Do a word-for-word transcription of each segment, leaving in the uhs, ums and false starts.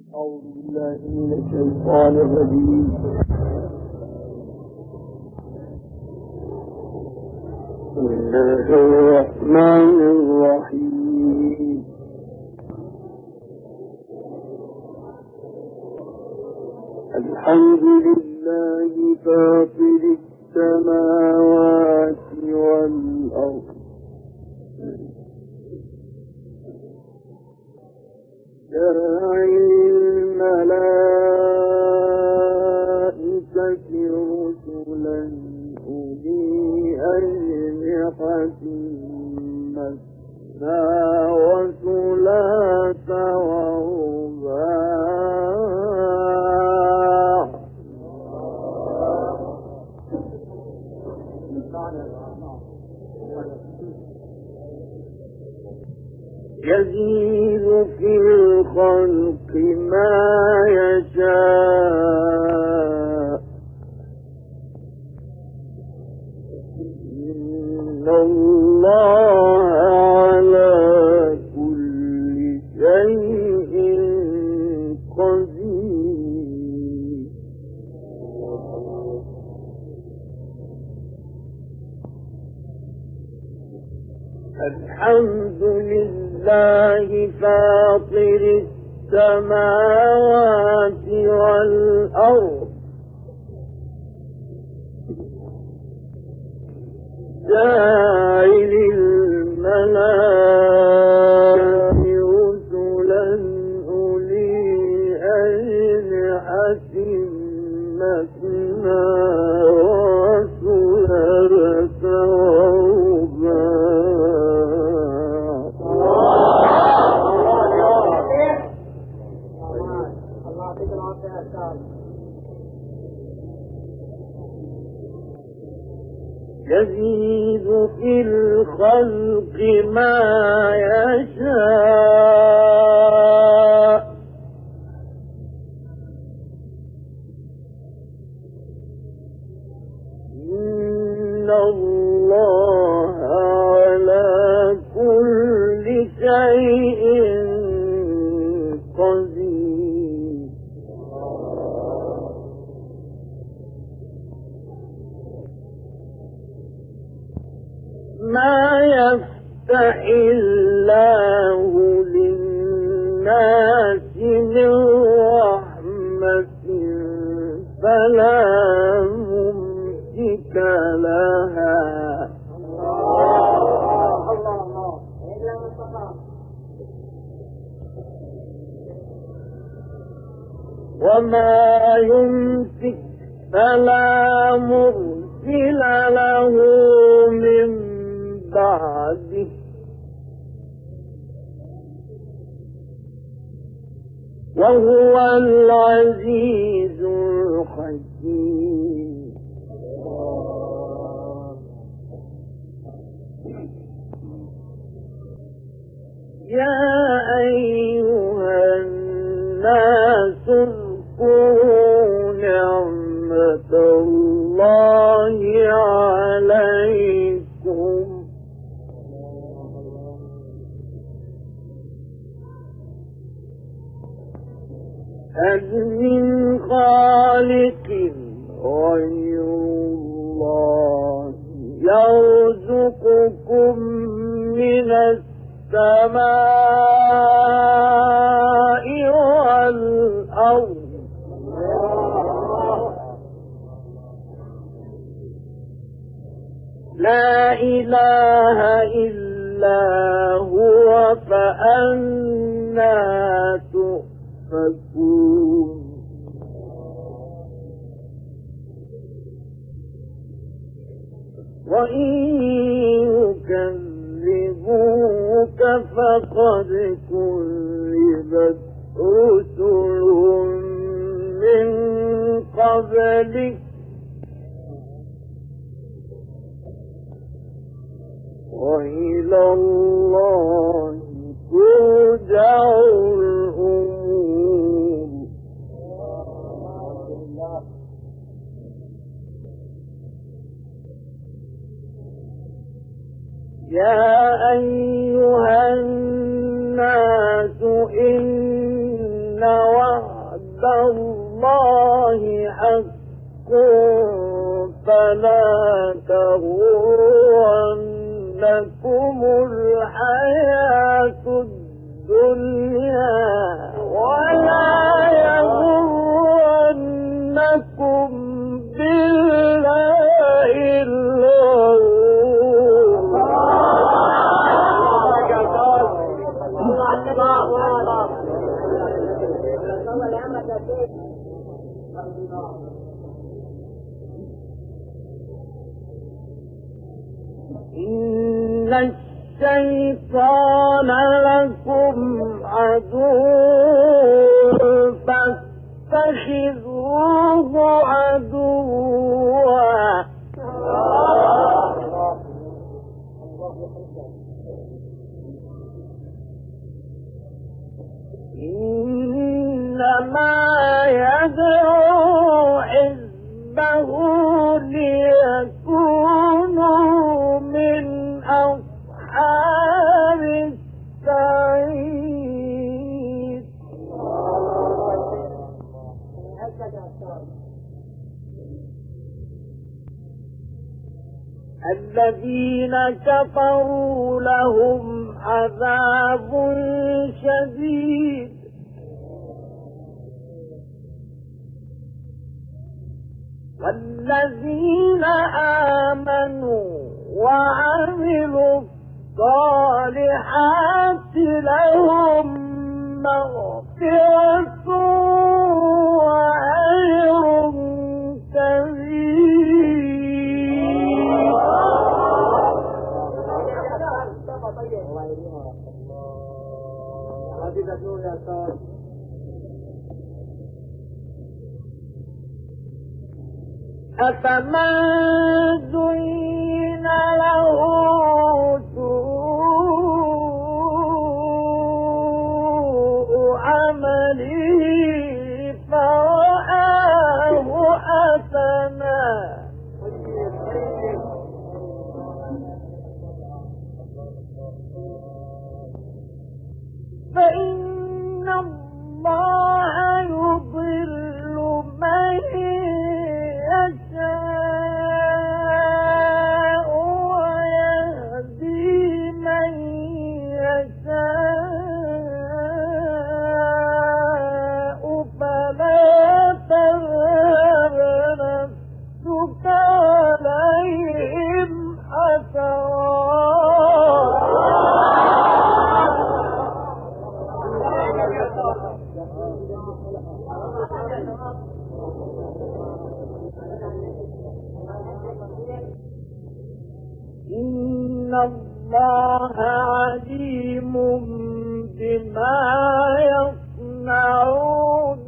أعوذ بالله من الشيطان الرجيم. بسم الله الرحمن الرحيم. الحمد لله فاطر السماوات والأرض جاعل الملائكة رسلا أولي أجنحة مثنى وثلاث ورباع يزيد في الخلق ما يشاء إن الله على كل شيء قدير. الحمد لله فاطر السماوات والأرض جاعل الملائكة رسلا أولي أجنحة مثنى وثلاث يزيد في الخلق ما يشاء إن الله على كل شيء قدير. ما يفتح الله للناس من رحمة فلا ممسك لها وما يمسك فلا مرسل له من بعده وهو العزيز الحكيم. يا أيها الناس اذكروا نعمة الله عليكم هل من خالق غير الله يرزقكم من السماء والأرض لا إله إلا هو فأنى تؤفكون. وإن يكذبوك فقد كذبت رسل من قبلك وإلى الله ترجع الأمور. يا أيها الناس إن وعد الله حق فلا تغرنكم الحياة الدنيا ولا يغرنكم بالله الغرور. إن الشيطان لكم عدو فاتخذوه عدوا إنما يدعو حزبه ليكونوا من أصحاب السعير. الذين كفروا لهم عذاب شديد والذين آمنوا وعملوا الصالحات لهم مغفرة وأجر كبير. أفمن زين له سوء عمله فرآه حسنا فإن الله يضل من يشاء ويهدي من يشاء فلا تذهب نفسك عليهم حسرات إن الله عليم بما يصنعون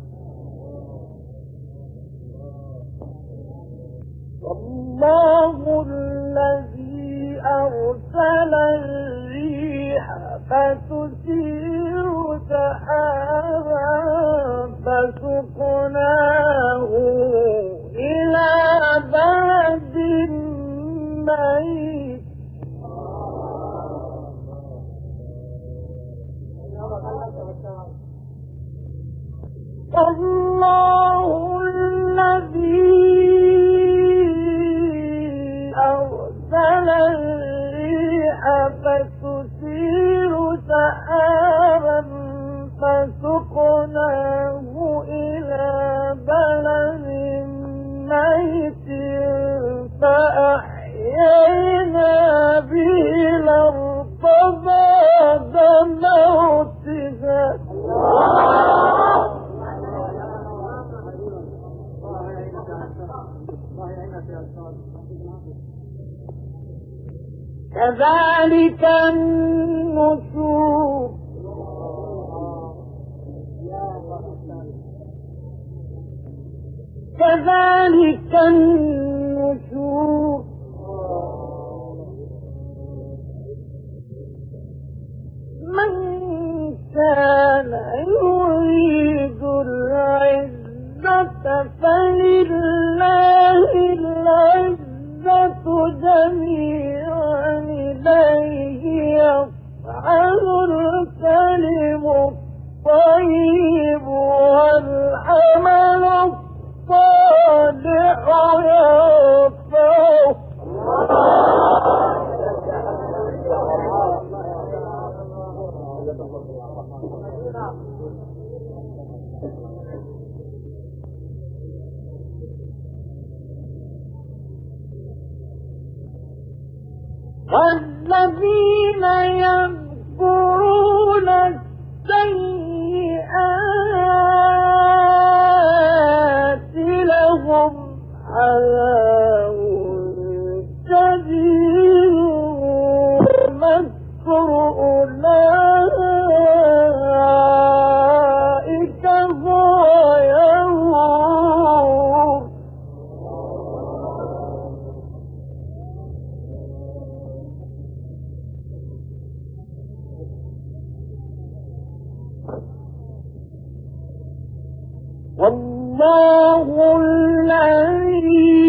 والله الذي أرسل الريح فتثير سحابا فسقناه إلى بلد ميت الله الذي أرسل الريح فتثير سحابا فسقناه إلى بلد ميت فأحيينا به الأرض بعد موتها كذلك النشور كذلك النشور من كان يريد العزة فلله العزة جميعا إليه يصعد الكلم الطيب والطيب والذين يمكرون السيئات لهم عذاب شديد مكر أولئك هو يمور. والله الذي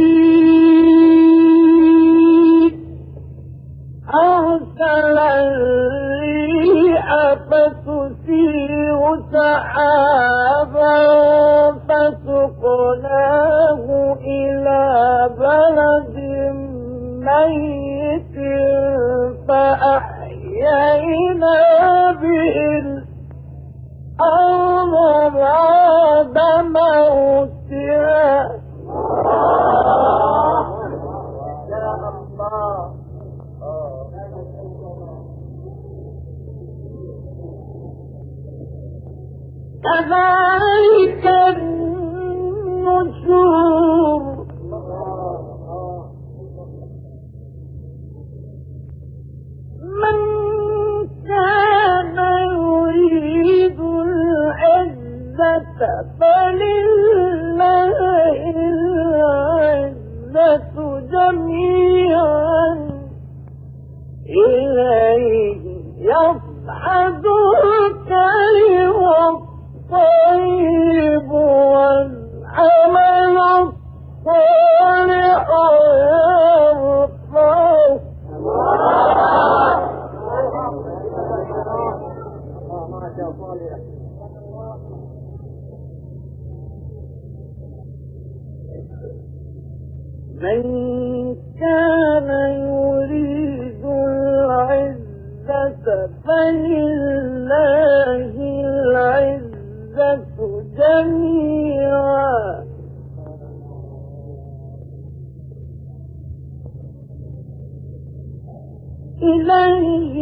أرسل الريح فتثير سحابا فسقناه إلى بلد ميت فأحيينا به الأرض بعد موتها. كذلك النشور. من كان يريد العزة فلله العزة جميعا إليه يصعد الكلم الطيب والعمل الصالح يرفعه. من كان يريد العزة فلله العزة جميعا إليه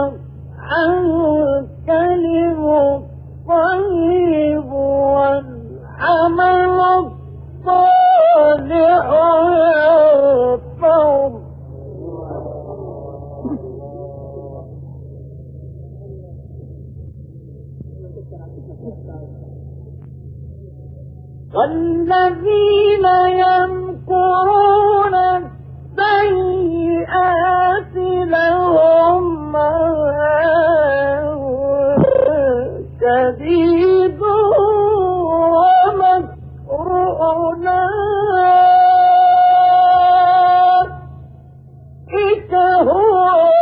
يصعد الكلم الطيب والعمل الصالح يرفعه. والذين يمكرون السيئات لهم عذاب شديد ومكر أولئك هو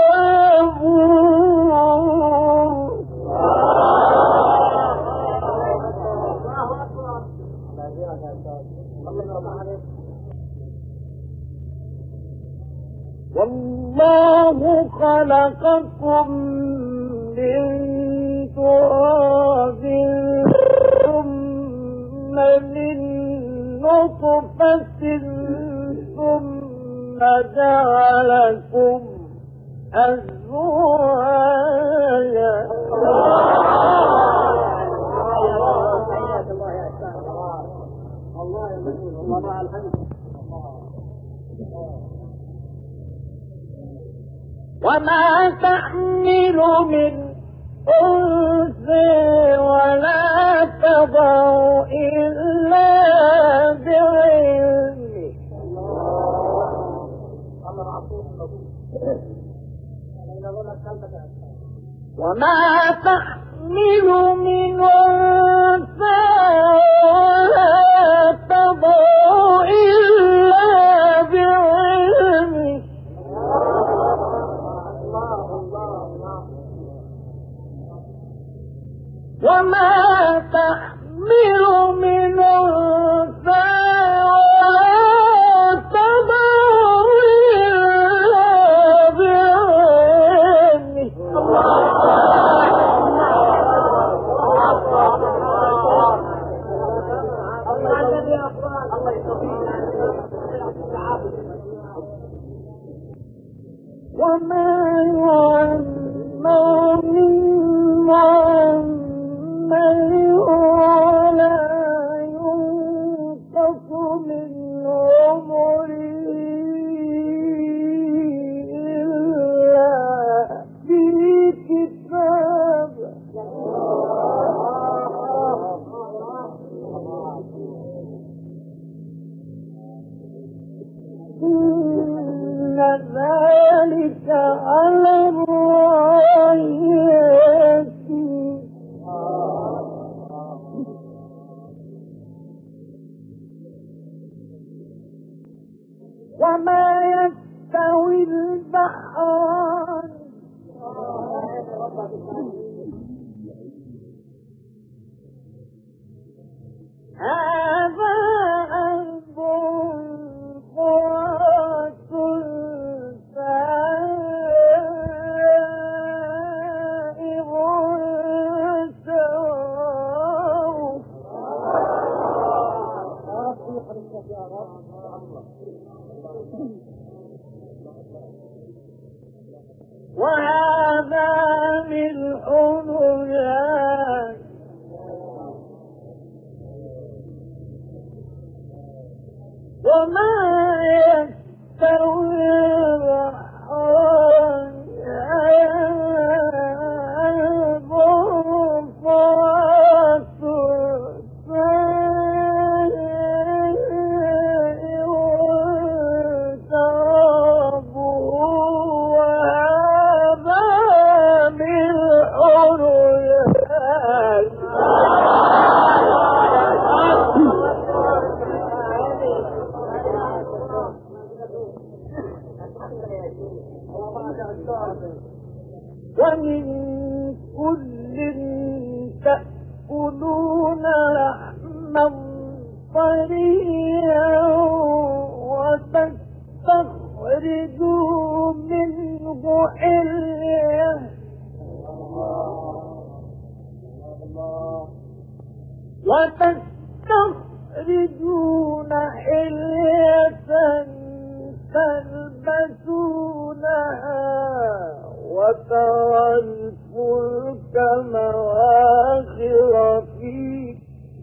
والله خلقكم من تراب ثم من نطفة ثم جعلكم أزواجا. وما تحمل من أنثى ولا تضع إلا بعلمه. وما تحمل من أنثى ولا تضع إلا بعلمه. وما تحمل من أنثى ولا تضع إلا بعلمه. وما وما يستوي البحران هذا عذب فرات سائغ وهذا ملح أجاج وما يستوي البحران عذب فرات سائغ شرابه وهذا ملح أجاج ومن كل تأكلون لحما طريا وتستخرجوا منه حلية وتستخرجون حلية تلبسونها وترى الفلك مواخر فيه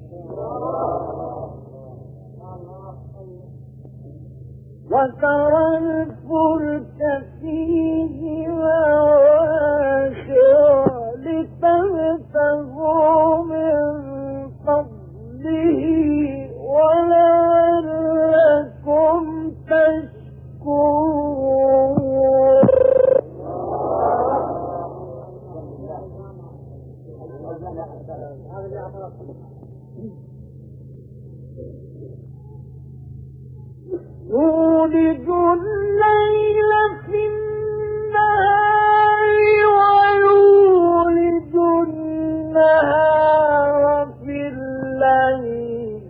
وترى الفلك فيه مواخر لتبتغوا من فضله ولعلكم تشكرون يولج الليل في النهار ويولج النهار في الليل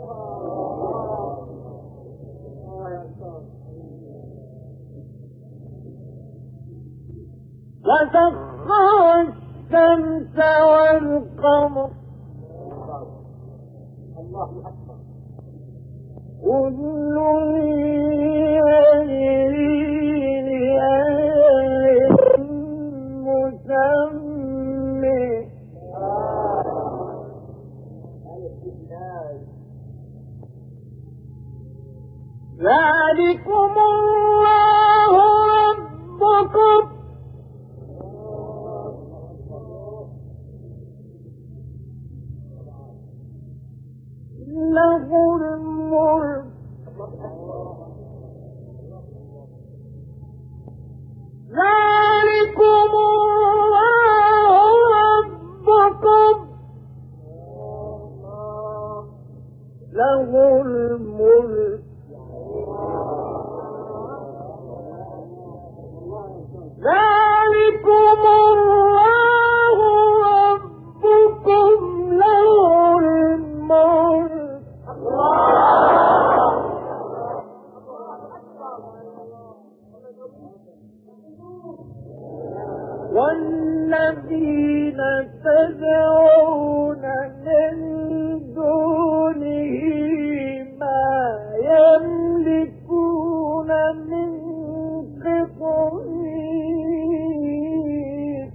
وسخر الشمس والقمر كل يجري لأجل مسمى ذلكم الله ربكم له الملك ذلكم الله ربكم له الملك ذلكم الله ربكم له الملك والذين تدعون من دونه ما يملكون من قطمير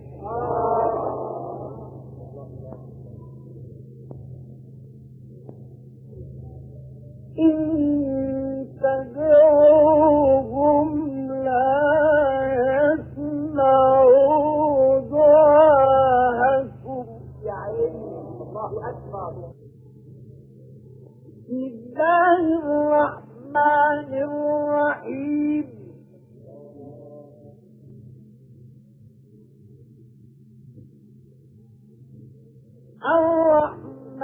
إن تدعوهم لا يسمعوا دعاءكم الله أكبر بسم الله الرحمن الرحيم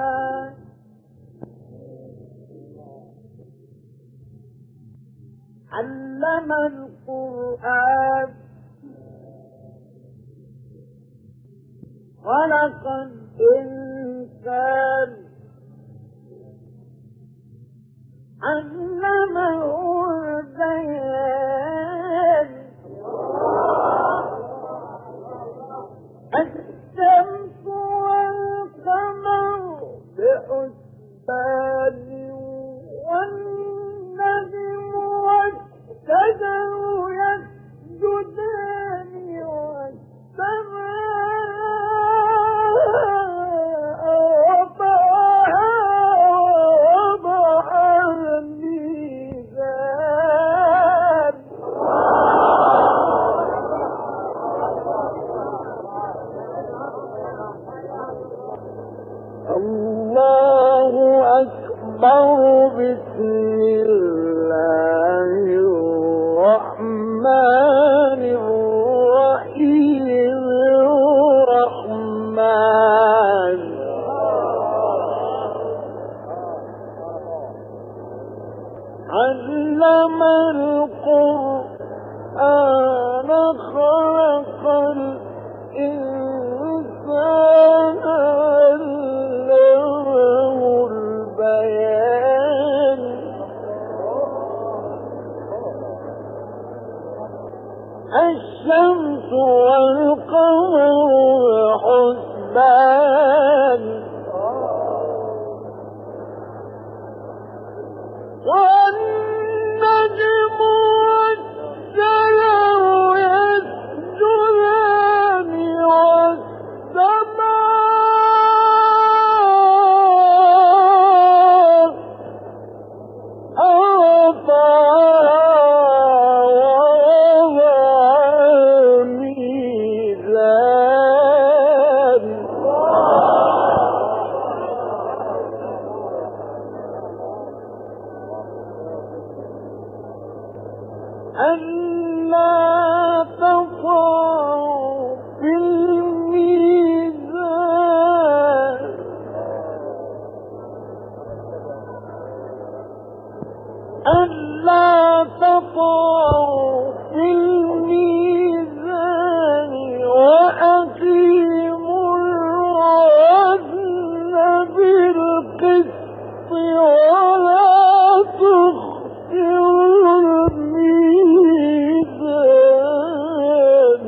الرحمن علم القرآن خلق الإنسان علمه البيان الشمس والقمر بحسبان والنجم والشجر يسجدان والسماء رفعها ووضع الميزان الله أكبر. بسم الله الرحمن الرحيم. الرحمن علم القرآن خلق الإنسان علمه البيان الشمس والقمر حسبان والنجم والشجر يسجدان والسماء رفعها ووضع الميزان ألا تطغوا في الميزان ألا تطغوا في الميزان وأقيموا الوزن بالقسط ولا تخسروا الميزان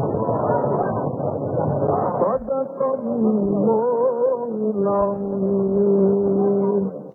صدق الله العظيم.